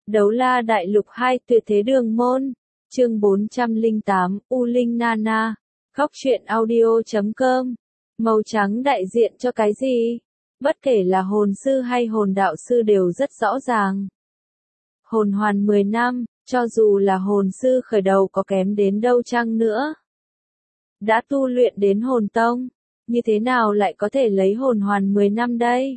Đấu la đại lục 2 tuyệt thế đường môn. Chương 408, U Linh Nana. Góc truyện audio.com. Màu trắng đại diện cho cái gì? Bất kể là hồn sư hay hồn đạo sư đều rất rõ ràng. Hồn hoàn 10 năm, cho dù là hồn sư khởi đầu có kém đến đâu chăng nữa. Đã tu luyện đến hồn tông, như thế nào lại có thể lấy hồn hoàn 10 năm đây?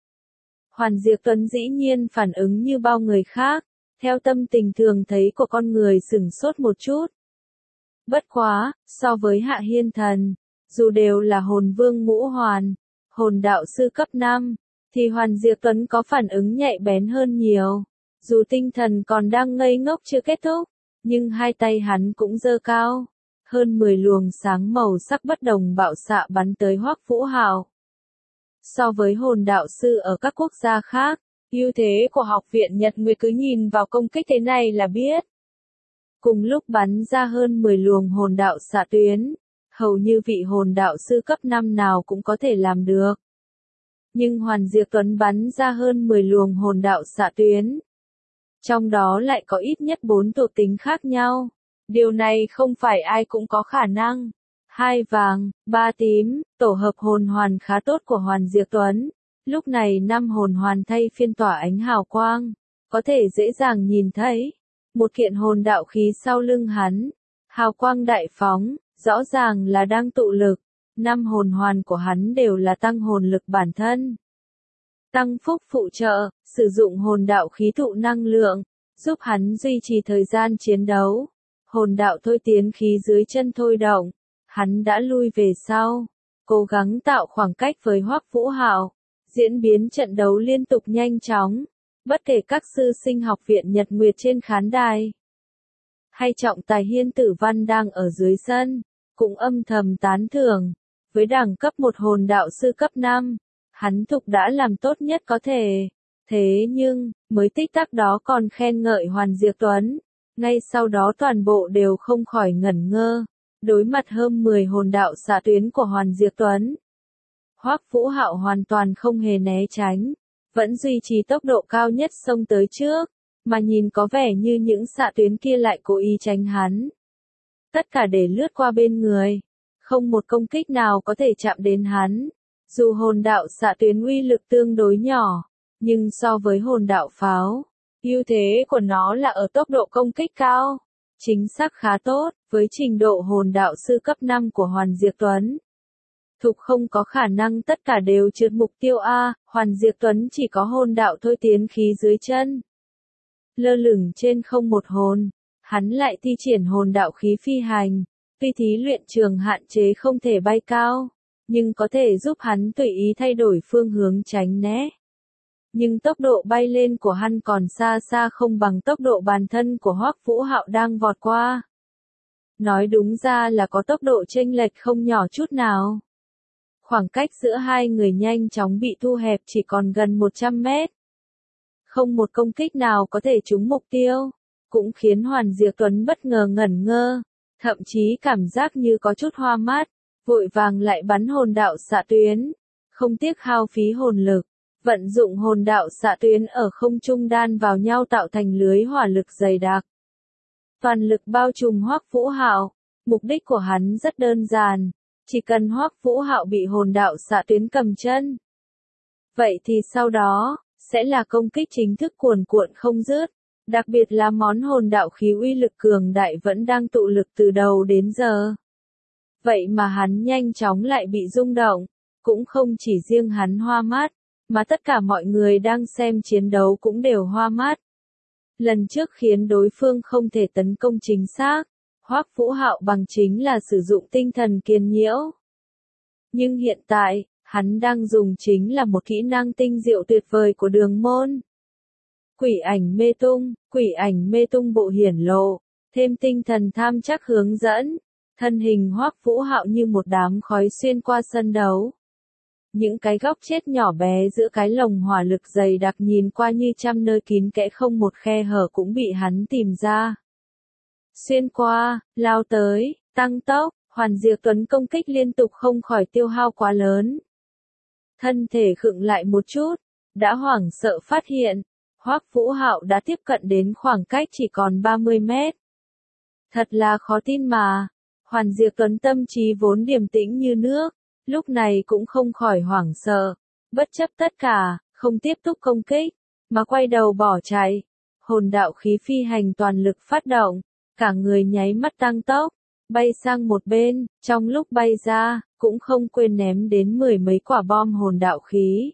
Hoàn Diệp Tuấn dĩ nhiên phản ứng như bao người khác, theo tâm tình thường thấy của con người sửng sốt một chút. Bất quá, so với Hạ Hiên Thần, dù đều là hồn vương ngũ hoàn, hồn đạo sư cấp 5, thì Hoàn Diệp Tuấn có phản ứng nhạy bén hơn nhiều. Dù tinh thần còn đang ngây ngốc chưa kết thúc, nhưng hai tay hắn cũng giơ cao. Hơn 10 luồng sáng màu sắc bất đồng bạo xạ bắn tới Hoắc Vũ Hạo. So với hồn đạo sư ở các quốc gia khác, ưu thế của học viện Nhật Nguyệt cứ nhìn vào công kích thế này là biết. Cùng lúc bắn ra hơn 10 luồng hồn đạo xạ tuyến, hầu như vị hồn đạo sư cấp 5 nào cũng có thể làm được. Nhưng Hoàn Diệp Tuấn bắn ra hơn 10 luồng hồn đạo xạ tuyến. Trong đó lại có ít nhất 4 thuộc tính khác nhau. Điều này không phải ai cũng có khả năng. 2 vàng, 3 tím, tổ hợp hồn hoàn khá tốt của Hoàn Diệp Tuấn. Lúc này 5 hồn hoàn thay phiên tỏa ánh hào quang, có thể dễ dàng nhìn thấy. Một kiện hồn đạo khí sau lưng hắn, hào quang đại phóng, rõ ràng là đang tụ lực. 5 hồn hoàn của hắn đều là tăng hồn lực bản thân. Tăng phúc phụ trợ, sử dụng hồn đạo khí thụ năng lượng, giúp hắn duy trì thời gian chiến đấu. Hồn đạo thôi tiến khí dưới chân thôi động, hắn đã lui về sau, cố gắng tạo khoảng cách với Hoắc Vũ Hạo. Diễn biến trận đấu liên tục nhanh chóng, bất kể các sư sinh học viện Nhật Nguyệt trên khán đài, hay trọng tài Hiên Tử Văn đang ở dưới sân, cũng âm thầm tán thưởng. Với đẳng cấp một hồn đạo sư cấp 5, hắn Thục đã làm tốt nhất có thể. Thế nhưng, mới tích tắc đó còn khen ngợi Hoàn Diệp Tuấn, ngay sau đó toàn bộ đều không khỏi ngẩn ngơ, đối mặt hơn 10 hồn đạo xạ tuyến của Hoàn Diệp Tuấn. Hoắc Vũ Hạo hoàn toàn không hề né tránh, vẫn duy trì tốc độ cao nhất xông tới trước, mà nhìn có vẻ như những xạ tuyến kia lại cố ý tránh hắn. Tất cả để lướt qua bên người, không một công kích nào có thể chạm đến hắn. Dù hồn đạo xạ tuyến uy lực tương đối nhỏ, nhưng so với hồn đạo pháo, ưu thế của nó là ở tốc độ công kích cao, chính xác khá tốt, với trình độ hồn đạo sư cấp 5 của Hoàn Diệp Tuấn. Thục không có khả năng tất cả đều trượt mục tiêu A, Hoàn Diệp Tuấn chỉ có hồn đạo thôi tiến khí dưới chân. Lơ lửng trên không một hồn, hắn lại thi triển hồn đạo khí phi hành, tuy thí luyện trường hạn chế không thể bay cao, nhưng có thể giúp hắn tùy ý thay đổi phương hướng tránh né. Nhưng tốc độ bay lên của hắn còn xa xa không bằng tốc độ bản thân của Hoắc Vũ Hạo đang vọt qua. Nói đúng ra là có tốc độ chênh lệch không nhỏ chút nào. Khoảng cách giữa hai người nhanh chóng bị thu hẹp chỉ còn gần 100 mét. Không một công kích nào có thể trúng mục tiêu, cũng khiến Hoàn Diệp Tuấn bất ngờ ngẩn ngơ, thậm chí cảm giác như có chút hoa mắt, vội vàng lại bắn hồn đạo xạ tuyến, không tiếc hao phí hồn lực, vận dụng hồn đạo xạ tuyến ở không trung đan vào nhau tạo thành lưới hỏa lực dày đặc. Toàn lực bao trùm Hoắc Vũ Hạo, mục đích của hắn rất đơn giản, chỉ cần Hoắc Vũ Hạo bị hồn đạo xạ tuyến cầm chân. Vậy thì sau đó, sẽ là công kích chính thức cuồn cuộn không dứt, đặc biệt là món hồn đạo khí uy lực cường đại vẫn đang tụ lực từ đầu đến giờ. Vậy mà hắn nhanh chóng lại bị rung động, cũng không chỉ riêng hắn hoa mắt, mà tất cả mọi người đang xem chiến đấu cũng đều hoa mắt. Lần trước khiến đối phương không thể tấn công chính xác, Hoắc Vũ Hạo bằng chính là sử dụng tinh thần kiền nhiễu. Nhưng hiện tại, hắn đang dùng chính là một kỹ năng tinh diệu tuyệt vời của đường môn. Quỷ ảnh mê tung bộ hiển lộ, thêm tinh thần tham chắc hướng dẫn, thân hình Hoắc Vũ Hạo như một đám khói xuyên qua sân đấu. Những cái góc chết nhỏ bé giữa cái lồng hỏa lực dày đặc nhìn qua như trăm nơi kín kẽ không một khe hở cũng bị hắn tìm ra. Xuyên qua, lao tới, tăng tốc, Hoàn Diệp Tuấn công kích liên tục không khỏi tiêu hao quá lớn. Thân thể khựng lại một chút, đã hoảng sợ phát hiện, Hoắc Vũ Hạo đã tiếp cận đến khoảng cách chỉ còn 30 mét. Thật là khó tin mà. Hoàn Diệp Tuấn tâm trí vốn điềm tĩnh như nước, lúc này cũng không khỏi hoảng sợ, bất chấp tất cả, không tiếp tục công kích, mà quay đầu bỏ chạy. Hồn đạo khí phi hành toàn lực phát động, cả người nháy mắt tăng tốc, bay sang một bên, trong lúc bay ra, cũng không quên ném đến 10 mấy quả bom hồn đạo khí.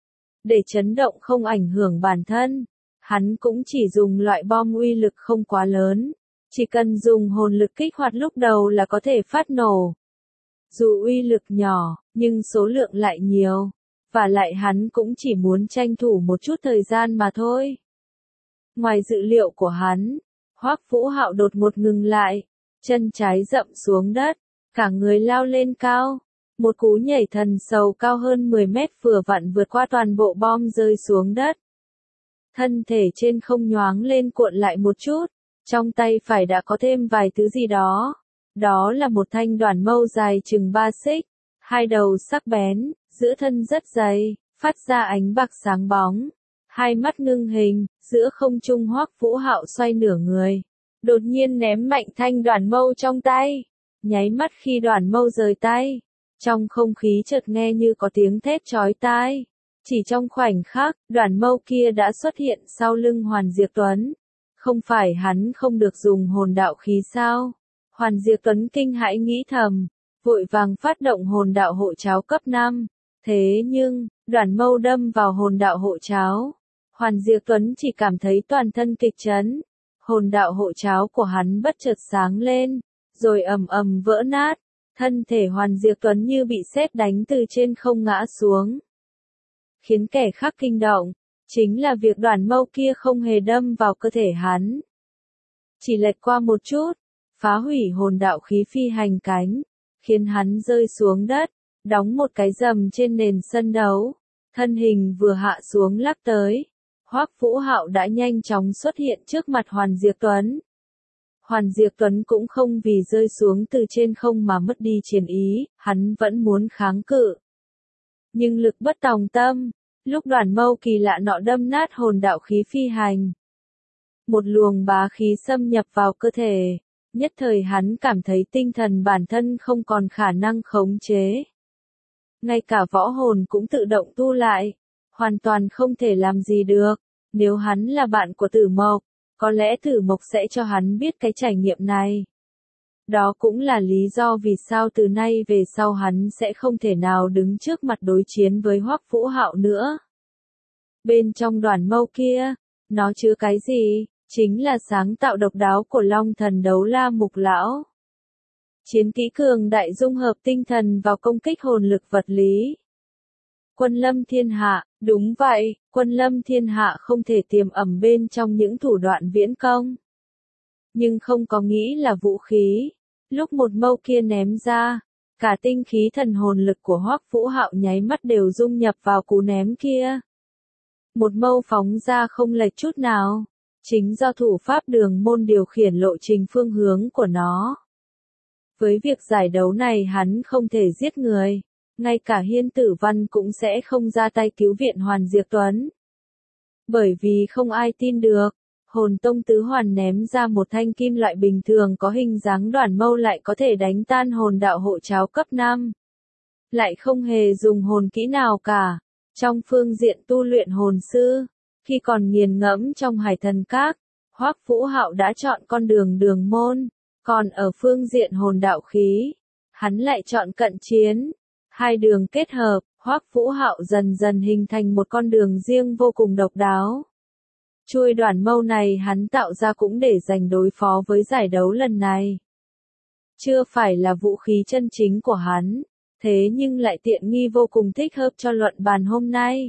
Để chấn động không ảnh hưởng bản thân, hắn cũng chỉ dùng loại bom uy lực không quá lớn, chỉ cần dùng hồn lực kích hoạt lúc đầu là có thể phát nổ. Dù uy lực nhỏ, nhưng số lượng lại nhiều, và lại hắn cũng chỉ muốn tranh thủ một chút thời gian mà thôi. Ngoài dự liệu của hắn, Hoắc Vũ Hạo đột ngột ngừng lại, chân trái dậm xuống đất, cả người lao lên cao. Một cú nhảy thần sầu cao hơn 10 mét vừa vặn vượt qua toàn bộ bom rơi xuống đất. Thân thể trên không nhoáng lên cuộn lại một chút, trong tay phải đã có thêm vài thứ gì đó. Đó là một thanh đoản mâu dài chừng 3 xích, hai đầu sắc bén, giữa thân rất dày, phát ra ánh bạc sáng bóng. Hai mắt ngưng hình, giữa không trung Hoắc Vũ Hạo xoay nửa người, đột nhiên ném mạnh thanh đoản mâu trong tay. Nháy mắt khi đoản mâu rời tay, trong không khí chợt nghe như có tiếng thét chói tai. Chỉ trong khoảnh khắc, đoản mâu kia đã xuất hiện sau lưng Hoàn Diệp Tuấn. Không phải hắn không được dùng hồn đạo khí sao? Hoàn Diệp Tuấn kinh hãi nghĩ thầm, vội vàng phát động hồn đạo hộ cháo cấp 5. Thế nhưng, đoản mâu đâm vào hồn đạo hộ cháo. Hoàn Diệp Tuấn chỉ cảm thấy toàn thân kịch chấn. Hồn đạo hộ cháo của hắn bất chợt sáng lên, rồi ầm ầm vỡ nát. Thân thể Hoàn Diệp Tuấn như bị sét đánh từ trên không ngã xuống. Khiến kẻ khác kinh động, chính là việc đoản mâu kia không hề đâm vào cơ thể hắn. Chỉ lệch qua một chút, phá hủy hồn đạo khí phi hành cánh, khiến hắn rơi xuống đất, đóng một cái rầm trên nền sân đấu. Thân hình vừa hạ xuống lắc tới, Hoắc Vũ Hạo đã nhanh chóng xuất hiện trước mặt Hoàn Diệp Tuấn. Hoàn Diệp Tuấn cũng không vì rơi xuống từ trên không mà mất đi chiến ý, hắn vẫn muốn kháng cự. Nhưng lực bất tòng tâm, lúc đoản mâu kỳ lạ nọ đâm nát hồn đạo khí phi hành. Một luồng bá khí xâm nhập vào cơ thể, nhất thời hắn cảm thấy tinh thần bản thân không còn khả năng khống chế. Ngay cả võ hồn cũng tự động tu lại, hoàn toàn không thể làm gì được. Nếu hắn là bạn của Tử Mộc, có lẽ Tử Mộc sẽ cho hắn biết cái trải nghiệm này. Đó cũng là lý do vì sao từ nay về sau hắn sẽ không thể nào đứng trước mặt đối chiến với Hoắc Vũ Hạo nữa. Bên trong đoản mâu kia, nó chứa cái gì? Chính là sáng tạo độc đáo của Long Thần Đấu La Mục Lão. Chiến kỹ cường đại dung hợp tinh thần vào công kích hồn lực vật lý. Quân lâm thiên hạ, đúng vậy, quân lâm thiên hạ không thể tiềm ẩn bên trong những thủ đoạn viễn công. Nhưng không có nghĩ là vũ khí. Lúc một mâu kia ném ra, cả tinh khí thần hồn lực của Hoắc Vũ Hạo nháy mắt đều dung nhập vào cú ném kia. Một mâu phóng ra không lệch chút nào, chính do thủ pháp Đường Môn điều khiển lộ trình phương hướng của nó. Với việc giải đấu này hắn không thể giết người, ngay cả Hiên Tử Văn cũng sẽ không ra tay cứu viện Hoàn Diệp Tuấn. Bởi vì không ai tin được, Hồn Tông Tứ Hoàn ném ra một thanh kim loại bình thường có hình dáng đoản mâu lại có thể đánh tan hồn đạo hộ cháo cấp 5. Lại không hề dùng hồn kỹ nào cả. Trong phương diện tu luyện hồn sư, khi còn nghiền ngẫm trong Hải Thần Các, Hoắc Vũ Hạo đã chọn con đường Đường Môn, còn ở phương diện hồn đạo khí, hắn lại chọn cận chiến. Hai đường kết hợp, Hoắc Vũ Hạo dần dần hình thành một con đường riêng vô cùng độc đáo. Chuôi đoản mâu này hắn tạo ra cũng để dành đối phó với giải đấu lần này. Chưa phải là vũ khí chân chính của hắn, thế nhưng lại tiện nghi vô cùng thích hợp cho luận bàn hôm nay.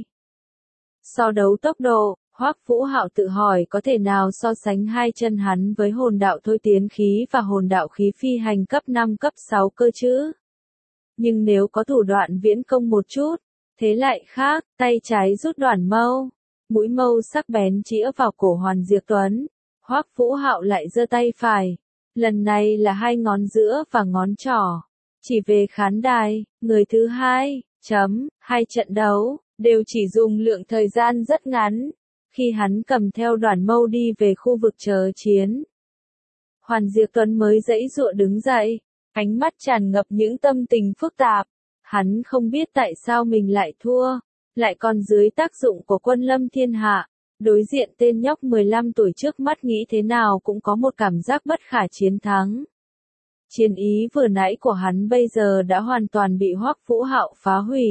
So đấu tốc độ, Hoắc Vũ Hạo tự hỏi có thể nào so sánh hai chân hắn với hồn đạo thôi tiến khí và hồn đạo khí phi hành cấp 5 cấp 6 cơ chứ. Nhưng nếu có thủ đoạn viễn công một chút, thế lại khác, tay trái rút đoản mâu, mũi mâu sắc bén chĩa vào cổ Hoàn Diệp Tuấn, Hoắc Vũ Hạo lại giơ tay phải, lần này là hai ngón giữa và ngón trỏ, chỉ về khán đài, người thứ hai, hai trận đấu, đều chỉ dùng lượng thời gian rất ngắn. Khi hắn cầm theo Đoàn Mâu đi về khu vực chờ chiến, Hoàn Diệp Tuấn mới giãy giụa đứng dậy, ánh mắt tràn ngập những tâm tình phức tạp. Hắn không biết tại sao mình lại thua, lại còn dưới tác dụng của quân lâm thiên hạ. Đối diện tên nhóc 15 tuổi trước mắt nghĩ thế nào cũng có một cảm giác bất khả chiến thắng. Chiến ý vừa nãy của hắn bây giờ đã hoàn toàn bị Hoắc Vũ Hạo phá hủy.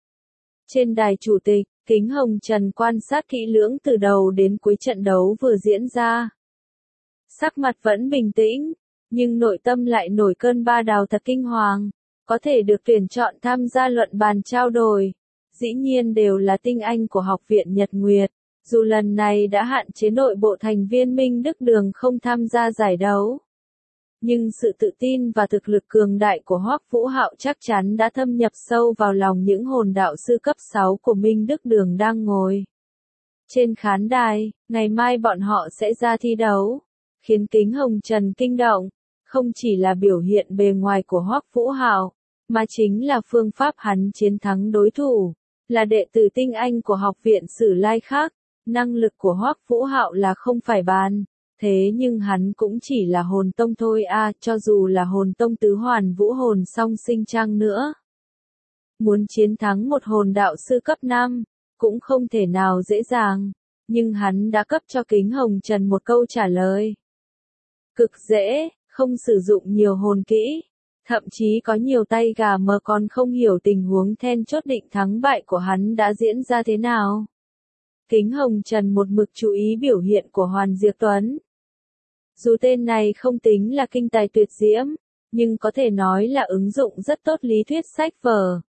Trên đài chủ tịch, Kính Hồng Trần quan sát kỹ lưỡng từ đầu đến cuối trận đấu vừa diễn ra. Sắc mặt vẫn bình tĩnh, nhưng nội tâm lại nổi cơn ba đào thật kinh hoàng. Có thể được tuyển chọn tham gia luận bàn trao đổi, dĩ nhiên đều là tinh anh của Học viện Nhật Nguyệt. Dù lần này đã hạn chế nội bộ thành viên Minh Đức Đường không tham gia giải đấu, nhưng sự tự tin và thực lực cường đại của Hoắc Vũ Hạo chắc chắn đã thâm nhập sâu vào lòng những hồn đạo sư cấp 6 của Minh Đức Đường đang ngồi trên khán đài. Ngày mai bọn họ sẽ ra thi đấu, khiến Kính Hồng Trần kinh động, không chỉ là biểu hiện bề ngoài của Hoắc Vũ Hạo, mà chính là phương pháp hắn chiến thắng đối thủ. Là đệ tử tinh anh của Học viện Sử Lai khác, năng lực của Hoắc Vũ Hạo là không phải bàn. Thế nhưng hắn cũng chỉ là hồn tông thôi à, cho dù là hồn tông tứ hoàn vũ hồn song sinh trang nữa. Muốn chiến thắng một hồn đạo sư cấp 5, cũng không thể nào dễ dàng, nhưng hắn đã cấp cho Kính Hồng Trần một câu trả lời. Cực dễ, không sử dụng nhiều hồn kỹ, thậm chí có nhiều tay gà mờ còn không hiểu tình huống then chốt định thắng bại của hắn đã diễn ra thế nào. Kính Hồng Trần một mực chú ý biểu hiện của Hoàn Diệp Tuấn. Dù tên này không tính là kinh tài tuyệt diễm, nhưng có thể nói là ứng dụng rất tốt lý thuyết sách vở.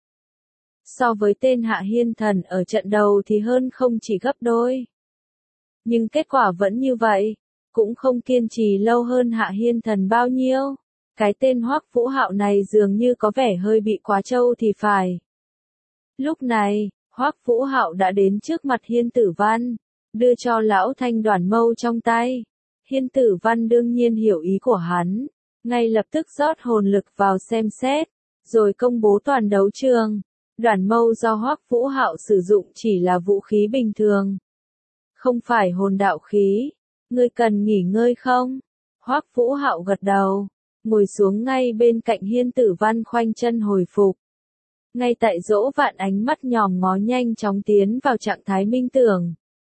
So với tên Hạ Hiên Thần ở trận đầu thì hơn không chỉ gấp đôi. Nhưng kết quả vẫn như vậy, cũng không kiên trì lâu hơn Hạ Hiên Thần bao nhiêu. Cái tên Hoắc Vũ Hạo này dường như có vẻ hơi bị quá trâu thì phải. Lúc này, Hoắc Vũ Hạo đã đến trước mặt Hiên Tử Văn, đưa cho lão thanh Đoàn Mâu trong tay. Hiên Tử Văn đương nhiên hiểu ý của hắn, ngay lập tức rót hồn lực vào xem xét, rồi công bố toàn đấu trường. Đoàn Mâu do Hoắc Vũ Hạo sử dụng chỉ là vũ khí bình thường, không phải hồn đạo khí. Ngươi cần nghỉ ngơi không? Hoắc Vũ Hạo gật đầu, ngồi xuống ngay bên cạnh Hiên Tử Văn khoanh chân hồi phục. Ngay tại Dỗ Vạn ánh mắt nhòm ngó nhanh chóng tiến vào trạng thái minh tưởng.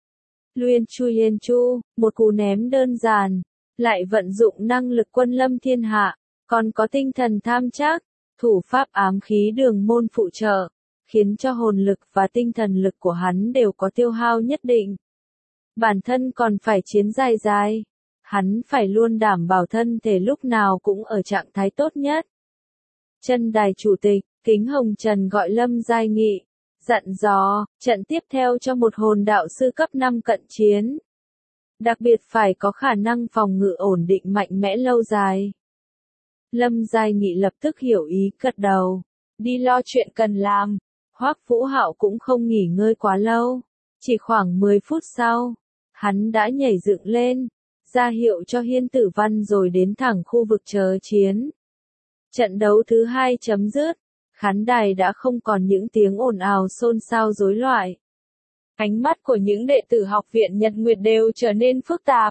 Liên Chu, một cú ném đơn giản, lại vận dụng năng lực quân lâm thiên hạ, còn có tinh thần tham trác, thủ pháp ám khí đường môn phụ trợ, khiến cho hồn lực và tinh thần lực của hắn đều có tiêu hao nhất định. Bản thân còn phải chiến dài, hắn phải luôn đảm bảo thân thể lúc nào cũng ở trạng thái tốt nhất. Chân đài chủ tịch, Kính Hồng Trần gọi Lâm Giai Nghị, dặn dò, trận tiếp theo cho một hồn đạo sư cấp 5 cận chiến. Đặc biệt phải có khả năng phòng ngự ổn định mạnh mẽ lâu dài. Lâm Giai Nghị lập tức hiểu ý gật đầu, đi lo chuyện cần làm. Hoắc Vũ Hạo cũng không nghỉ ngơi quá lâu, chỉ khoảng 10 phút sau, hắn đã nhảy dựng lên, ra hiệu cho Hiên Tử Văn rồi đến thẳng khu vực chờ chiến. Trận đấu thứ 2 chấm dứt, khán đài đã không còn những tiếng ồn ào xôn xao rối loạn. Ánh mắt của những đệ tử Học viện Nhật Nguyệt đều trở nên phức tạp.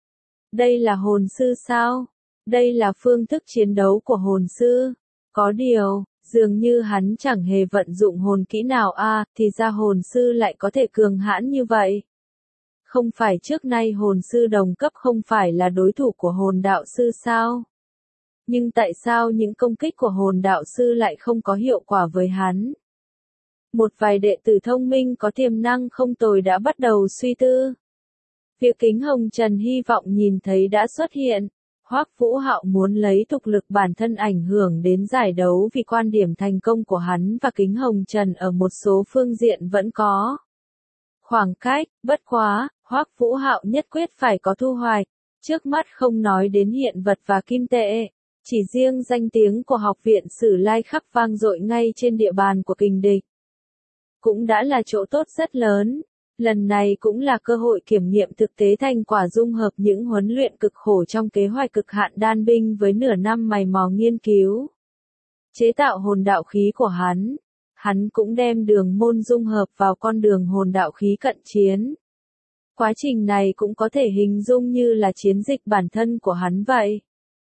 Đây là hồn sư sao? Đây là phương thức chiến đấu của hồn sư. Có điều, dường như hắn chẳng hề vận dụng hồn kỹ nào thì ra hồn sư lại có thể cường hãn như vậy. Không phải trước nay hồn sư đồng cấp không phải là đối thủ của hồn đạo sư sao? Nhưng tại sao những công kích của hồn đạo sư lại không có hiệu quả với hắn? Một vài đệ tử thông minh có tiềm năng không tồi đã bắt đầu suy tư. Việc Kính Hồng Trần hy vọng nhìn thấy đã xuất hiện. Hoắc Vũ Hạo muốn lấy thực lực bản thân ảnh hưởng đến giải đấu vì quan điểm thành công của hắn và Kính Hồng Trần ở một số phương diện vẫn có khoảng cách, bất quá, Hoắc Vũ Hạo nhất quyết phải có thu hoạch. Trước mắt không nói đến hiện vật và kim tệ, chỉ riêng danh tiếng của Học viện Sử Lai khắc vang dội ngay trên địa bàn của kình địch cũng đã là chỗ tốt rất lớn. Lần này cũng là cơ hội kiểm nghiệm thực tế thành quả dung hợp những huấn luyện cực khổ trong kế hoạch cực hạn đan binh với nửa năm mày mò nghiên cứu chế tạo hồn đạo khí của hắn. Hắn cũng đem đường môn dung hợp vào con đường hồn đạo khí cận chiến. Quá trình này cũng có thể hình dung như là chiến dịch bản thân của hắn vậy.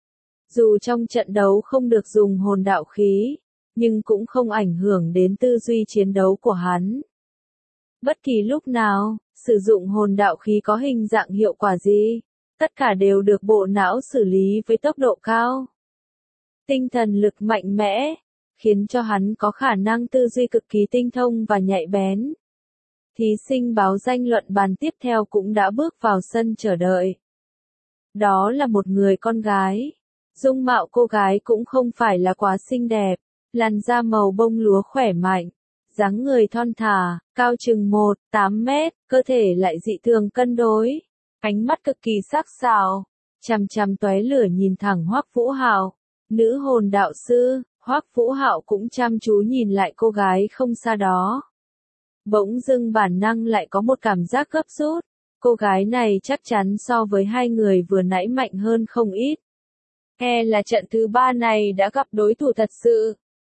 Dù trong trận đấu không được dùng hồn đạo khí, nhưng cũng không ảnh hưởng đến tư duy chiến đấu của hắn. Bất kỳ lúc nào, sử dụng hồn đạo khí có hình dạng hiệu quả gì, tất cả đều được bộ não xử lý với tốc độ cao. Tinh thần lực mạnh mẽ, khiến cho hắn có khả năng tư duy cực kỳ tinh thông và nhạy bén. Thí sinh báo danh luận bàn tiếp theo cũng đã bước vào sân chờ đợi. Đó là một người con gái. Dung mạo cô gái cũng không phải là quá xinh đẹp, làn da màu bông lúa khỏe mạnh, dáng người thon thả, cao chừng 1,8 mét, cơ thể lại dị thường cân đối, ánh mắt cực kỳ sắc sảo, chằm chằm tóe lửa nhìn thẳng Hoắc Vũ Hạo. Nữ hồn đạo sư, Hoắc Vũ Hạo cũng chăm chú nhìn lại cô gái không xa đó. Bỗng dưng bản năng lại có một cảm giác gấp rút, cô gái này chắc chắn so với hai người vừa nãy mạnh hơn không ít. E là trận thứ 3 này đã gặp đối thủ thật sự.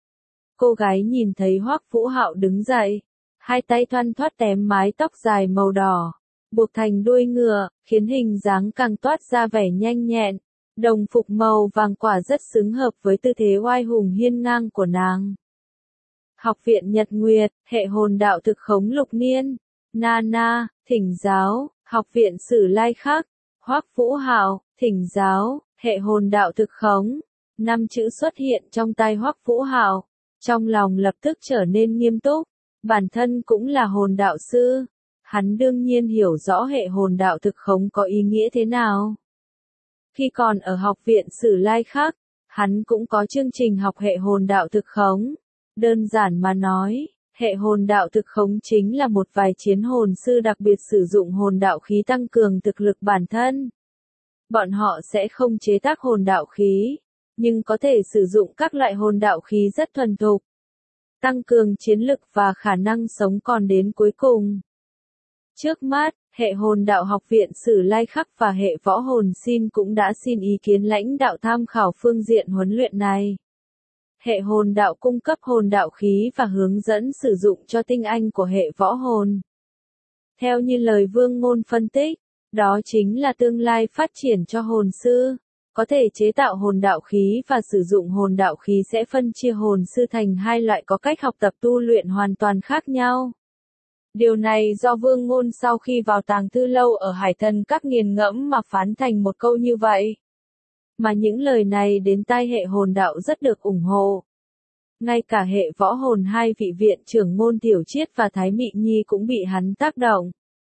Cô gái nhìn thấy Hoắc Vũ Hạo đứng dậy, hai tay thoăn thoắt tém mái tóc dài màu đỏ, buộc thành đuôi ngựa, khiến hình dáng càng toát ra vẻ nhanh nhẹn. Đồng phục màu vàng quả rất xứng hợp với tư thế oai hùng hiên ngang của nàng. Học viện Nhật Nguyệt, hệ hồn đạo thực khống lục niên. Nana, thỉnh giáo, học viện Sử Lai Khắc. Hoắc Vũ Hạo, thỉnh giáo, hệ hồn đạo thực khống. 5 chữ xuất hiện trong tay Hoắc Vũ Hạo, trong lòng lập tức trở nên nghiêm túc. Bản thân cũng là hồn đạo sư, hắn đương nhiên hiểu rõ hệ hồn đạo thực khống có ý nghĩa thế nào. Khi còn ở học viện Sử Lai Khắc, hắn cũng có chương trình học hệ hồn đạo thực khống. Đơn giản mà nói, hệ hồn đạo thực khống chính là một vài chiến hồn sư đặc biệt sử dụng hồn đạo khí tăng cường thực lực bản thân. Bọn họ sẽ không chế tác hồn đạo khí, nhưng có thể sử dụng các loại hồn đạo khí rất thuần thục, tăng cường chiến lực và khả năng sống còn đến cuối cùng. Trước mắt, hệ hồn đạo học viện Sử Lai Khắc và hệ võ hồn xin cũng đã xin ý kiến lãnh đạo tham khảo phương diện huấn luyện này. Hệ hồn đạo cung cấp hồn đạo khí và hướng dẫn sử dụng cho tinh anh của hệ võ hồn. Theo như lời Vương Ngôn phân tích, đó chính là tương lai phát triển cho hồn sư. Có thể chế tạo hồn đạo khí và sử dụng hồn đạo khí sẽ phân chia hồn sư thành hai loại có cách học tập tu luyện hoàn toàn khác nhau. Điều này do Vương Ngôn sau khi vào tàng thư lâu ở Hải Thần Các nghiền ngẫm mà phán thành một câu như vậy. Mà những lời này đến tai hệ hồn đạo rất được ủng hộ. Ngay cả hệ võ hồn hai vị viện trưởng Ngôn Tiểu Chiết và Thái Mị Nhi cũng bị hắn tác động.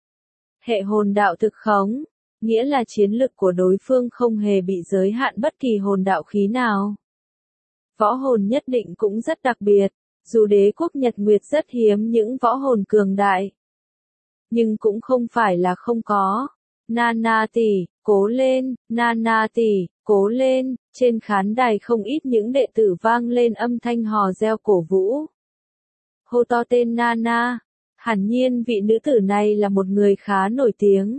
Hệ hồn đạo thực khống, nghĩa là chiến lực của đối phương không hề bị giới hạn bất kỳ hồn đạo khí nào. Võ hồn nhất định cũng rất đặc biệt, dù đế quốc Nhật Nguyệt rất hiếm những võ hồn cường đại. Nhưng cũng không phải là không có. Nana tỷ, cố lên, Nana tỷ, cố lên, trên khán đài không ít những đệ tử vang lên âm thanh hò reo cổ vũ. Hô to tên Nana, hẳn nhiên vị nữ tử này là một người khá nổi tiếng.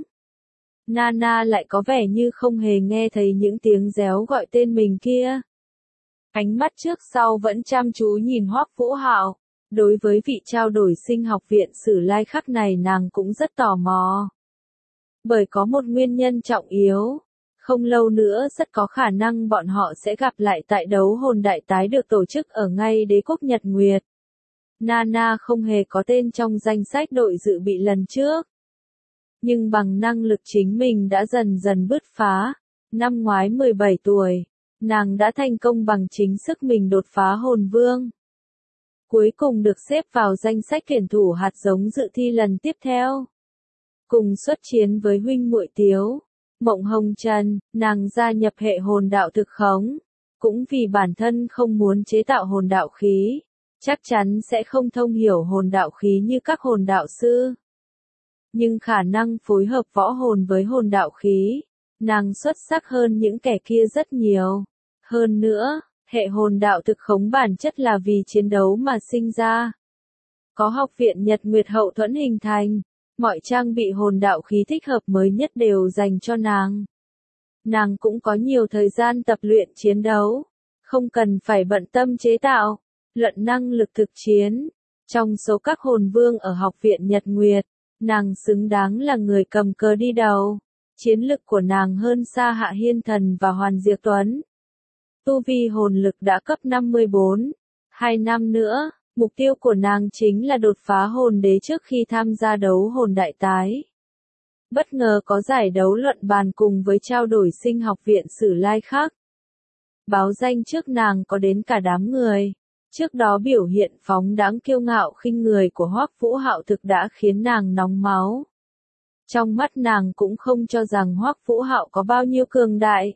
Nana lại có vẻ như không hề nghe thấy những tiếng réo gọi tên mình kia. Ánh mắt trước sau vẫn chăm chú nhìn Hoắc Vũ Hạo. Đối với vị trao đổi sinh học viện Sử Lai Khắc này nàng cũng rất tò mò. Bởi có một nguyên nhân trọng yếu. Không lâu nữa rất có khả năng bọn họ sẽ gặp lại tại đấu hồn đại tái được tổ chức ở ngay đế quốc Nhật Nguyệt. Nana không hề có tên trong danh sách đội dự bị lần trước. Nhưng bằng năng lực chính mình đã dần dần bứt phá. Năm ngoái 17 tuổi, nàng đã thành công bằng chính sức mình đột phá hồn vương. Cuối cùng được xếp vào danh sách tuyển thủ hạt giống dự thi lần tiếp theo. Cùng xuất chiến với huynh muội Tiếu, Mộng Hồng Trần, nàng gia nhập hệ hồn đạo thực khống. Cũng vì bản thân không muốn chế tạo hồn đạo khí, chắc chắn sẽ không thông hiểu hồn đạo khí như các hồn đạo sư. Nhưng khả năng phối hợp võ hồn với hồn đạo khí, nàng xuất sắc hơn những kẻ kia rất nhiều. Hơn nữa, hệ hồn đạo thực khống bản chất là vì chiến đấu mà sinh ra. Có học viện Nhật Nguyệt hậu thuẫn hình thành, mọi trang bị hồn đạo khí thích hợp mới nhất đều dành cho nàng. Nàng cũng có nhiều thời gian tập luyện chiến đấu, không cần phải bận tâm chế tạo, luận năng lực thực chiến. Trong số các hồn vương ở học viện Nhật Nguyệt, Nàng xứng đáng là người cầm cờ đi đầu. Chiến lực của nàng hơn xa Hạ Hiên Thần và Hoàn Diệp Tuấn. Tu vi hồn lực đã cấp 54. 2 năm nữa, mục tiêu của nàng chính là đột phá hồn đế trước khi tham gia đấu hồn đại tái. Bất ngờ có giải đấu luận bàn cùng với trao đổi sinh học viện Sử Lai khác. Báo danh trước nàng có đến cả đám người. Trước đó biểu hiện phóng đãng kiêu ngạo khinh người của Hoắc Vũ Hạo thực đã khiến nàng nóng máu. Trong mắt nàng cũng không cho rằng Hoắc Vũ Hạo có bao nhiêu cường đại.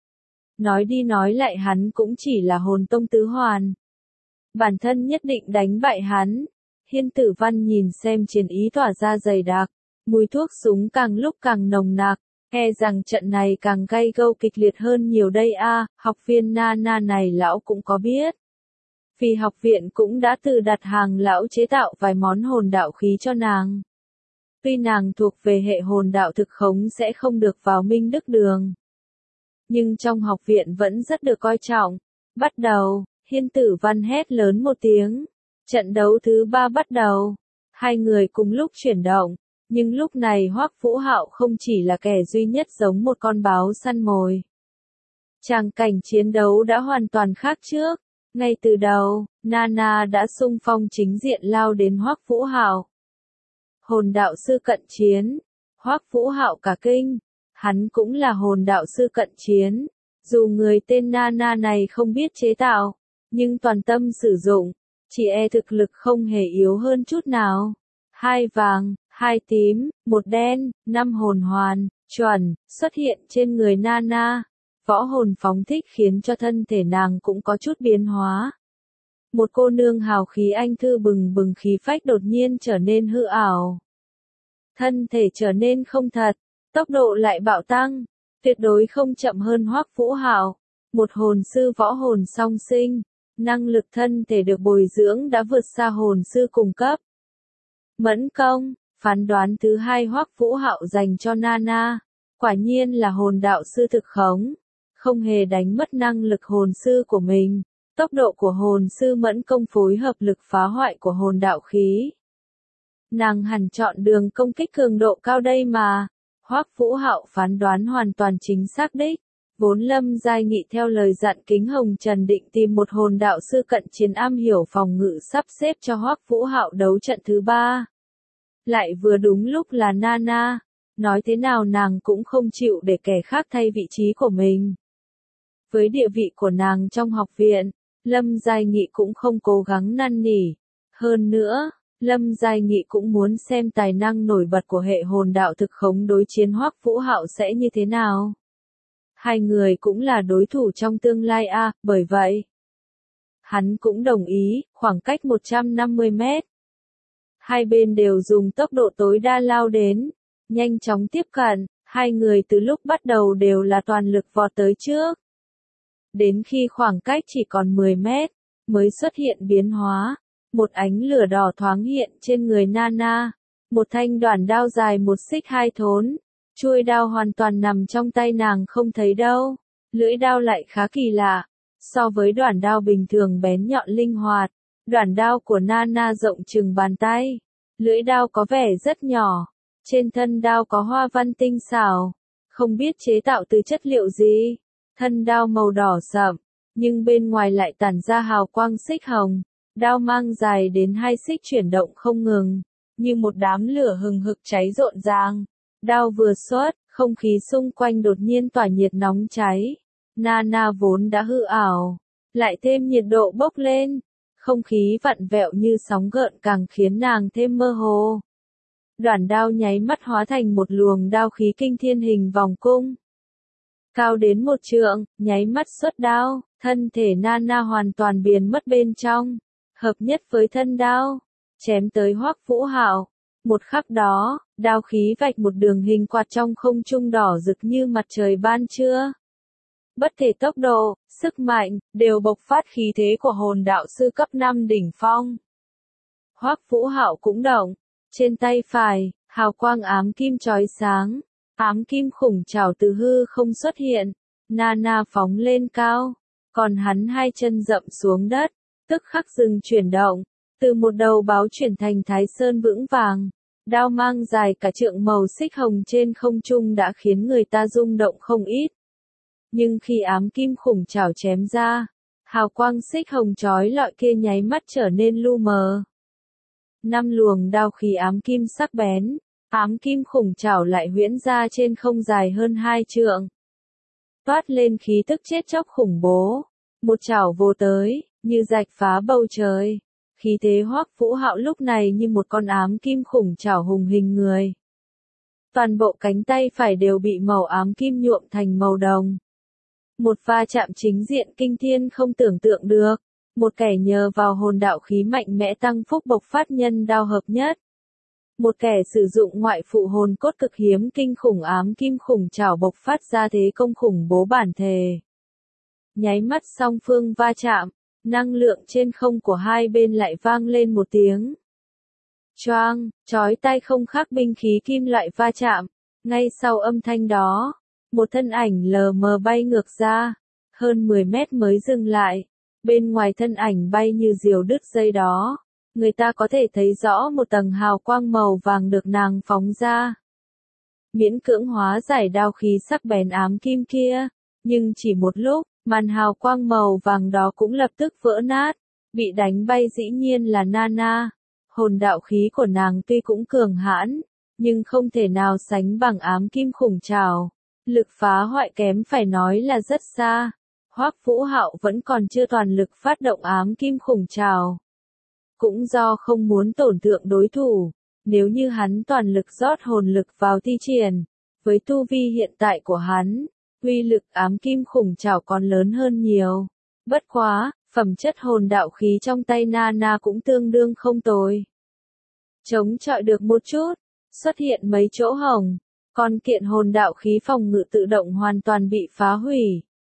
Nói đi nói lại hắn cũng chỉ là hồn tông tứ hoàn. Bản thân nhất định đánh bại hắn. Hiên Tử Văn nhìn xem chiến ý tỏa ra dày đặc. Mùi thuốc súng càng lúc càng nồng nặc. E rằng trận này càng gay gâu kịch liệt hơn nhiều đây a. Học viên Nana này lão cũng có biết. Vì học viện cũng đã tự đặt hàng lão chế tạo vài món hồn đạo khí cho nàng. Tuy nàng thuộc về hệ hồn đạo thực khống sẽ không được vào Minh Đức Đường. Nhưng trong học viện vẫn rất được coi trọng. Bắt đầu, Hiên Tử Văn hét lớn một tiếng. Trận đấu thứ 3 bắt đầu. Hai người cùng lúc chuyển động. Nhưng lúc này Hoắc Vũ Hạo không chỉ là kẻ duy nhất giống một con báo săn mồi. Tràng cảnh chiến đấu đã hoàn toàn khác trước. Ngay từ đầu, Nana đã xung phong chính diện lao đến Hoắc Vũ Hạo. Hồn đạo sư cận chiến. Hoắc Vũ Hạo cả kinh. Hắn cũng là hồn đạo sư cận chiến. Dù người tên Nana này không biết chế tạo, nhưng toàn tâm sử dụng, chỉ e thực lực không hề yếu hơn chút nào. 2 vàng, 2 tím, 1 đen, 5 hồn hoàn, chuẩn, xuất hiện trên người Nana. Võ hồn phóng thích khiến cho thân thể nàng cũng có chút biến hóa. Một cô nương hào khí anh thư bừng bừng khí phách đột nhiên trở nên hư ảo. Thân thể trở nên không thật, tốc độ lại bạo tăng, tuyệt đối không chậm hơn Hoắc Vũ Hạo. Một hồn sư võ hồn song sinh, năng lực thân thể được bồi dưỡng đã vượt xa hồn sư cùng cấp. Mẫn công, phán đoán thứ 2 Hoắc Vũ Hạo dành cho Nana, quả nhiên là hồn đạo sư thực khống, không hề đánh mất năng lực hồn sư của mình. Tốc độ của hồn sư mẫn công phối hợp lực phá hoại của hồn đạo khí. Nàng hẳn chọn đường công kích cường độ cao đây mà. Hoắc Vũ Hạo phán đoán hoàn toàn chính xác đích. Vốn Lâm Giai Nghị theo lời dặn Kính Hồng Trần định tìm một hồn đạo sư cận chiến am hiểu phòng ngự sắp xếp cho Hoắc Vũ Hạo đấu trận thứ 3. Lại vừa đúng lúc là Nana. Nói thế nào nàng cũng không chịu để kẻ khác thay vị trí của mình. Với địa vị của nàng trong học viện, Lâm Giai Nghị cũng không cố gắng năn nỉ. Hơn nữa, Lâm Giai Nghị cũng muốn xem tài năng nổi bật của hệ hồn đạo thực khống đối chiến Hoắc Vũ Hạo sẽ như thế nào. Hai người cũng là đối thủ trong tương lai bởi vậy. Hắn cũng đồng ý, khoảng cách 150 mét. Hai bên đều dùng tốc độ tối đa lao đến, nhanh chóng tiếp cận, hai người từ lúc bắt đầu đều là toàn lực vọt tới trước. Đến khi khoảng cách chỉ còn 10 mét, mới xuất hiện biến hóa. Một ánh lửa đỏ thoáng hiện trên người Nana. Một thanh đoản đao dài 1 xích 2 thốn. Chuôi đao hoàn toàn nằm trong tay nàng không thấy đâu. Lưỡi đao lại khá kỳ lạ. So với đoản đao bình thường bén nhọn linh hoạt. Đoản đao của Nana rộng chừng bàn tay. Lưỡi đao có vẻ rất nhỏ. Trên thân đao có hoa văn tinh xảo. Không biết chế tạo từ chất liệu gì. Thân đao màu đỏ sậm, nhưng bên ngoài lại tản ra hào quang xích hồng. Đao mang dài đến 2 xích chuyển động không ngừng, như một đám lửa hừng hực cháy rộn ràng. Đao vừa xuất, không khí xung quanh đột nhiên tỏa nhiệt nóng cháy. Nana vốn đã hư ảo, lại thêm nhiệt độ bốc lên. Không khí vặn vẹo như sóng gợn càng khiến nàng thêm mơ hồ. Đoản đao nháy mắt hóa thành một luồng đao khí kinh thiên hình vòng cung. Cao đến 1 trượng, nháy mắt xuất đao, thân thể Nana hoàn toàn biến mất bên trong, hợp nhất với thân đao, chém tới Hoắc Vũ Hạo. Một khắc đó, đao khí vạch một đường hình quạt trong không trung đỏ rực như mặt trời ban trưa. Bất kể tốc độ, sức mạnh, đều bộc phát khí thế của hồn đạo sư cấp 5 đỉnh phong. Hoắc Vũ Hạo cũng động, trên tay phải, hào quang ám kim chói sáng. Ám kim khủng trảo từ hư không xuất hiện, Nana phóng lên cao, còn hắn 2 chân dậm xuống đất, tức khắc dừng chuyển động, từ một đầu báo chuyển thành Thái Sơn vững vàng, Đao mang dài cả trượng màu xích hồng trên không trung đã khiến người ta rung động không ít. Nhưng khi ám kim khủng trảo chém ra, hào quang xích hồng chói lọi kia nháy mắt trở nên lu mờ. 5 luồng đao khí ám kim sắc bén, ám kim khủng trảo lại huyễn ra trên không dài hơn 2 trượng. Toát lên khí tức chết chóc khủng bố, một chảo vồ tới, như rạch phá bầu trời. Khí thế Hoắc Vũ Hạo lúc này như một con ám kim khủng trảo hùng hình người. Toàn bộ cánh tay phải đều bị màu ám kim nhuộm thành màu đồng. Một va chạm chính diện kinh thiên không tưởng tượng được. Một kẻ nhờ vào hồn đạo khí mạnh mẽ tăng phúc bộc phát nhân đao hợp nhất. Một kẻ sử dụng ngoại phụ hồn cốt cực hiếm kinh khủng ám kim khủng trảo bộc phát ra thế công khủng bố bản thể. Nháy mắt song phương va chạm, năng lượng trên không của hai bên lại vang lên một tiếng. Choang, chói tai không khác binh khí kim loại va chạm. Ngay sau âm thanh đó, một thân ảnh lờ mờ bay ngược ra, hơn 10 mét mới dừng lại. Bên ngoài thân ảnh bay như diều đứt dây đó, người ta có thể thấy rõ một tầng hào quang màu vàng được nàng phóng ra. Miễn cưỡng hóa giải đao khí sắc bén ám kim kia, nhưng chỉ một lúc, màn hào quang màu vàng đó cũng lập tức vỡ nát, bị đánh bay dĩ nhiên là Nana. Hồn đạo khí của nàng tuy cũng cường hãn, nhưng không thể nào sánh bằng ám kim khủng trảo. Lực phá hoại kém phải nói là rất xa. Hoắc Vũ Hạo vẫn còn chưa toàn lực phát động ám kim khủng trảo. Cũng do không muốn tổn thương đối thủ, nếu như hắn toàn lực rót hồn lực vào thi triển, với tu vi hiện tại của hắn, uy lực ám kim khủng trảo còn lớn hơn nhiều. Bất quá, phẩm chất hồn đạo khí trong tay Nana cũng tương đương không tồi. Chống chọi được một chút, xuất hiện mấy chỗ hổng, còn kiện hồn đạo khí phòng ngự tự động hoàn toàn bị phá hủy.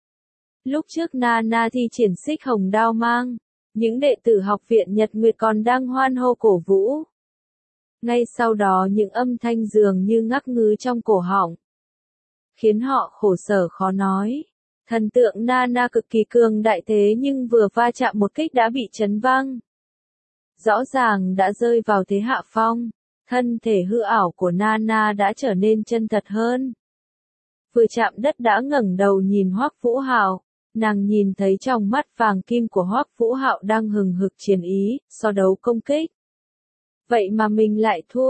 Lúc trước Nana thi triển xích hồng đao mang, những đệ tử học viện Nhật Nguyệt còn đang hoan hô cổ vũ. Ngay sau đó những âm thanh dường như ngắc ngứ trong cổ họng, khiến họ khổ sở khó nói. Thần tượng Nana cực kỳ cường đại thế nhưng vừa va chạm một kích đã bị chấn văng. Rõ ràng đã rơi vào thế hạ phong, thân thể hư ảo của Nana đã trở nên chân thật hơn. Vừa chạm đất đã ngẩng đầu nhìn Hoắc Vũ Hạo, nàng nhìn thấy trong mắt vàng kim của Hoắc Vũ Hạo đang hừng hực chiến ý, so đấu công kích. Vậy mà mình lại thua,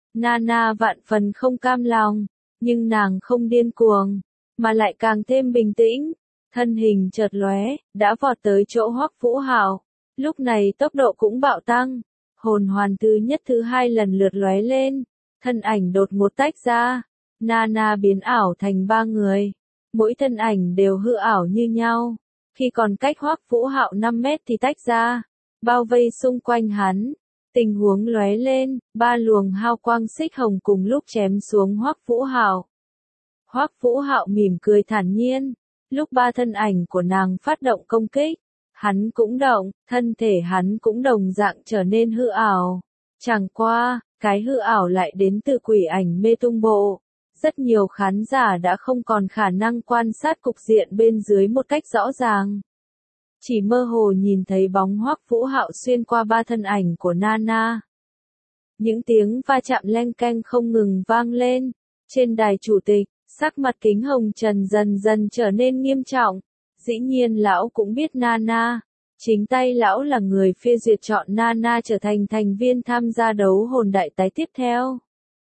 Nana vạn phần không cam lòng, nhưng nàng không điên cuồng, mà lại càng thêm bình tĩnh, thân hình chợt lóe, đã vọt tới chỗ Hoắc Vũ Hạo. Lúc này tốc độ cũng bạo tăng, hồn hoàn thứ nhất thứ hai lần lượt lóe lên, thân ảnh đột ngột tách ra, Nana biến ảo thành 3 người, mỗi thân ảnh đều hư ảo như nhau, khi còn cách Hoắc Vũ Hạo 5 mét thì tách ra, bao vây xung quanh hắn, tình huống lóe lên, 3 luồng hào quang xích hồng cùng lúc chém xuống Hoắc Vũ Hạo. Hoắc Vũ Hạo mỉm cười thản nhiên, lúc 3 thân ảnh của nàng phát động công kích, hắn cũng động, thân thể hắn cũng đồng dạng trở nên hư ảo. Chẳng qua, cái hư ảo lại đến từ quỷ ảnh mê tung bộ. Rất nhiều khán giả đã không còn khả năng quan sát cục diện bên dưới một cách rõ ràng. Chỉ mơ hồ nhìn thấy bóng Hoắc Vũ Hạo xuyên qua 3 thân ảnh của Nana. Những tiếng va chạm leng keng không ngừng vang lên. Trên đài chủ tịch, sắc mặt Kính Hồng Trần dần dần trở nên nghiêm trọng. Dĩ nhiên lão cũng biết Nana. Chính tay lão là người phê duyệt chọn Nana trở thành thành viên tham gia đấu hồn đại tái tiếp theo.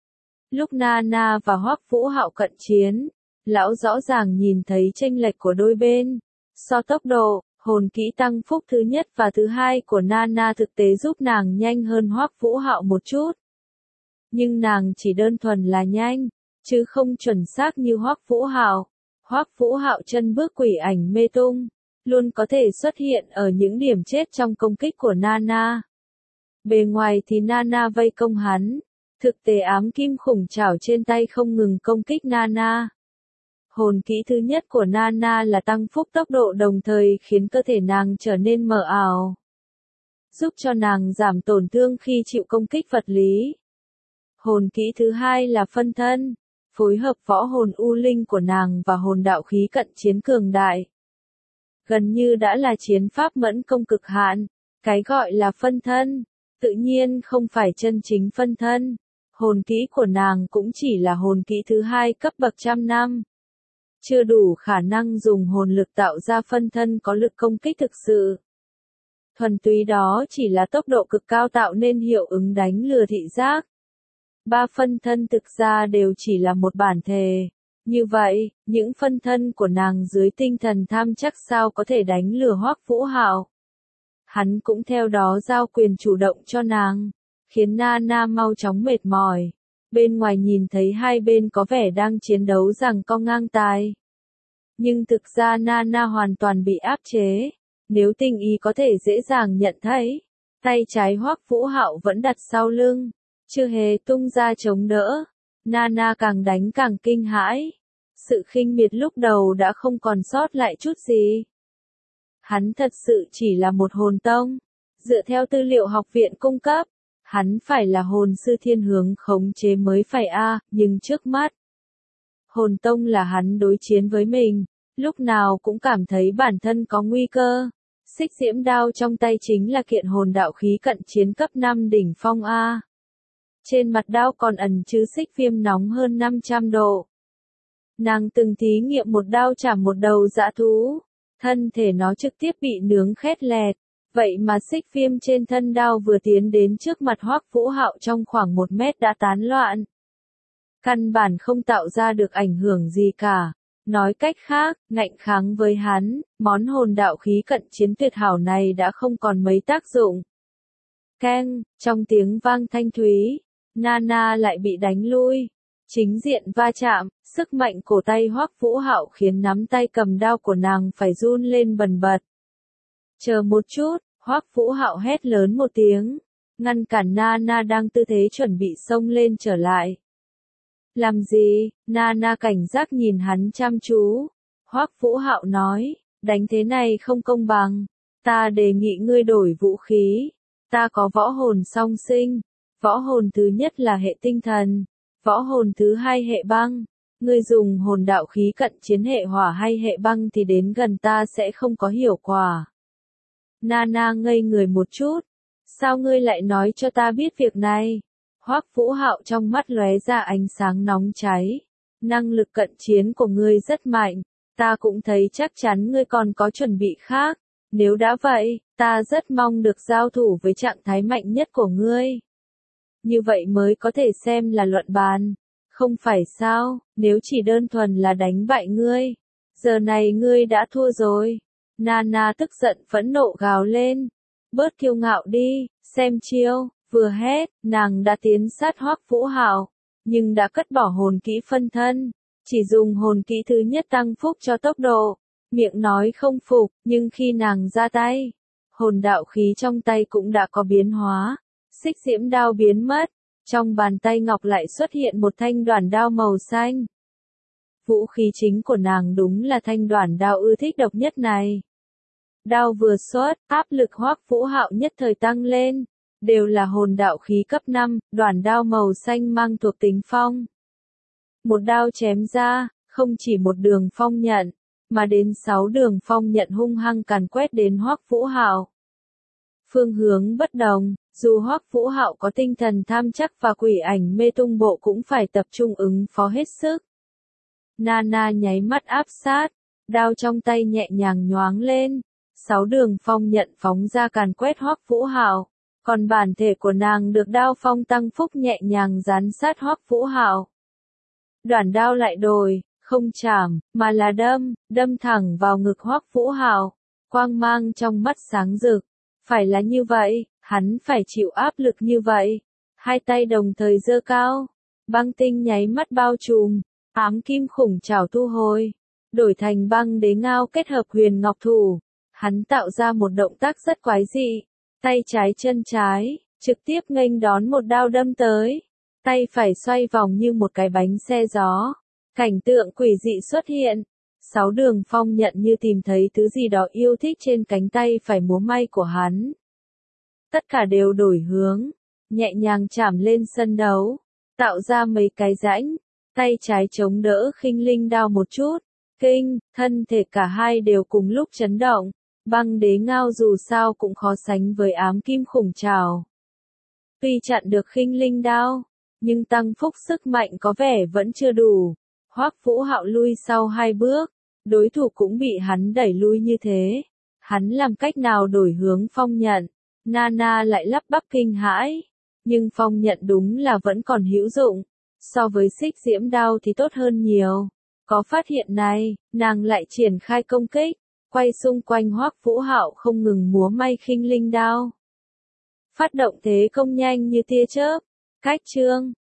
Lúc Nana và Hoắc Vũ Hạo cận chiến, lão rõ ràng nhìn thấy chênh lệch của đôi bên. So tốc độ, hồn kỹ tăng phúc thứ nhất và thứ hai của Nana thực tế giúp nàng nhanh hơn Hoắc Vũ Hạo một chút. Nhưng nàng chỉ đơn thuần là nhanh, chứ không chuẩn xác như Hoắc Vũ Hạo. Hoắc Vũ Hạo chân bước quỷ ảnh mê tung, luôn có thể xuất hiện ở những điểm chết trong công kích của Nana. Bề ngoài thì Nana vây công hắn, thực tế ám kim khủng trảo trên tay không ngừng công kích Nana. Hồn kỹ thứ nhất của Nana là tăng phúc tốc độ đồng thời khiến cơ thể nàng trở nên mờ ảo, giúp cho nàng giảm tổn thương khi chịu công kích vật lý. Hồn kỹ thứ hai là phân thân, phối hợp võ hồn u linh của nàng và hồn đạo khí cận chiến cường đại. Gần như đã là chiến pháp mẫn công cực hạn, cái gọi là phân thân, tự nhiên không phải chân chính phân thân. Hồn kỹ của nàng cũng chỉ là hồn kỹ thứ 2 cấp bậc trăm năm. Chưa đủ khả năng dùng hồn lực tạo ra phân thân có lực công kích thực sự. Thuần túy đó chỉ là tốc độ cực cao tạo nên hiệu ứng đánh lừa thị giác. 3 phân thân thực ra đều chỉ là một bản thể. Như vậy, những phân thân của nàng dưới tinh thần tham chắc sao có thể đánh lừa Hoắc Vũ Hạo. Hắn cũng theo đó giao quyền chủ động cho nàng, khiến Nana mau chóng mệt mỏi. Bên ngoài nhìn thấy hai bên có vẻ đang chiến đấu giằng co ngang tài. Nhưng thực ra Nana hoàn toàn bị áp chế. Nếu tình ý có thể dễ dàng nhận thấy, tay trái Hoắc Vũ Hạo vẫn đặt sau lưng, chưa hề tung ra chống đỡ. Nana càng đánh càng kinh hãi. Sự khinh miệt lúc đầu đã không còn sót lại chút gì. Hắn thật sự chỉ là một hồn tông. Dựa theo tư liệu học viện cung cấp, hắn phải là hồn sư thiên hướng khống chế mới phải nhưng trước mắt, hồn tông là hắn đối chiến với mình, lúc nào cũng cảm thấy bản thân có nguy cơ. Xích diễm đao trong tay chính là kiện hồn đạo khí cận chiến cấp 5 đỉnh phong A. Trên mặt đao còn ẩn chứa xích viêm nóng hơn 500 độ. Nàng từng thí nghiệm một đao chảm một đầu dã thú, thân thể nó trực tiếp bị nướng khét lẹt. Vậy mà xích viêm trên thân đao vừa tiến đến trước mặt Hoắc Vũ Hạo trong khoảng 1 mét đã tán loạn. Căn bản không tạo ra được ảnh hưởng gì cả. Nói cách khác, ngạnh kháng với hắn, món hồn đạo khí cận chiến tuyệt hảo này đã không còn mấy tác dụng. Keng, trong tiếng vang thanh thúy, Nana lại bị đánh lui. Chính diện va chạm, sức mạnh cổ tay Hoắc Vũ Hạo khiến nắm tay cầm đao của nàng phải run lên bần bật. Chờ một chút, Hoắc Vũ Hạo hét lớn một tiếng, ngăn cản Nana đang tư thế chuẩn bị xông lên trở lại. Làm gì? Nana cảnh giác nhìn hắn chăm chú. Hoắc Vũ Hạo nói, đánh thế này không công bằng. Ta đề nghị ngươi đổi vũ khí. Ta có võ hồn song sinh. Võ hồn thứ nhất là hệ tinh thần. Võ hồn thứ 2 hệ băng. Ngươi dùng hồn đạo khí cận chiến hệ hỏa hay hệ băng thì đến gần ta sẽ không có hiệu quả. Nana ngây người một chút. Sao ngươi lại nói cho ta biết việc này? Hoắc Vũ Hạo trong mắt lóe ra ánh sáng nóng cháy. Năng lực cận chiến của ngươi rất mạnh, ta cũng thấy chắc chắn ngươi còn có chuẩn bị khác. Nếu đã vậy, ta rất mong được giao thủ với trạng thái mạnh nhất của ngươi. Như vậy mới có thể xem là luận bàn. Không phải sao, nếu chỉ đơn thuần là đánh bại ngươi. Giờ này ngươi đã thua rồi. Nana tức giận phẫn nộ gào lên. Bớt kiêu ngạo đi, xem chiêu. Vừa hét, nàng đã tiến sát Hoắc Vũ Hạo, nhưng đã cất bỏ hồn kỹ phân thân, chỉ dùng hồn kỹ thứ nhất tăng phúc cho tốc độ. Miệng nói không phục, nhưng khi nàng ra tay, hồn đạo khí trong tay cũng đã có biến hóa. Xích diễm đao biến mất, trong bàn tay ngọc lại xuất hiện một thanh đoản đao màu xanh. Vũ khí chính của nàng đúng là thanh đoản đao ưa thích độc nhất này. Đao vừa xuất, áp lực Hoắc Vũ Hạo nhất thời tăng lên. Đều là hồn đạo khí cấp 5, đoản đao màu xanh mang thuộc tính phong. Một đao chém ra, không chỉ một đường phong nhận, mà đến 6 đường phong nhận hung hăng càn quét đến Hoắc Vũ Hạo. Phương hướng bất đồng, dù Hoắc Vũ Hạo có tinh thần tham chắc và quỷ ảnh mê tung bộ cũng phải tập trung ứng phó hết sức. Nana nháy mắt áp sát, đao trong tay nhẹ nhàng nhoáng lên, 6 đường phong nhận phóng ra càn quét Hoắc Vũ Hạo. Còn bản thể của nàng được đao phong tăng phúc nhẹ nhàng dán sát Hoắc Vũ Hạo. Đoản đao lại đổi, không chảm, mà là đâm thẳng vào ngực Hoắc Vũ Hạo. Quang mang trong mắt sáng rực. Phải là như vậy, hắn phải chịu áp lực như vậy. Hai tay đồng thời giơ cao. Băng tinh nháy mắt bao trùm. Ám kim khủng trảo thu hồi. Đổi thành băng đế ngao kết hợp huyền ngọc thủ. Hắn tạo ra một động tác rất quái dị. Tay trái chân trái, trực tiếp nghênh đón một đao đâm tới. Tay phải xoay vòng như một cái bánh xe gió. Cảnh tượng quỷ dị xuất hiện. 6 đường phong nhận như tìm thấy thứ gì đó yêu thích trên cánh tay phải múa may của hắn. Tất cả đều đổi hướng, nhẹ nhàng chạm lên sân đấu, tạo ra mấy cái rãnh. Tay trái chống đỡ khinh linh đao một chút. Thân thể cả hai đều cùng lúc chấn động. Băng đế ngao dù sao cũng khó sánh với ám kim khủng trảo. Tuy chặn được khinh linh đao, nhưng tăng phúc sức mạnh có vẻ vẫn chưa đủ. Hoắc Vũ Hạo lui sau 2 bước, đối thủ cũng bị hắn đẩy lui như thế. Hắn làm cách nào đổi hướng phong nhận? Nana lại lắp bắp kinh hãi. Nhưng phong nhận đúng là vẫn còn hữu dụng. So với xích diễm đao thì tốt hơn nhiều. Có phát hiện này, nàng lại triển khai công kích, quay xung quanh Hoắc Vũ Hạo không ngừng múa may khinh linh đao. Phát động thế công nhanh như tia chớp. Cách chương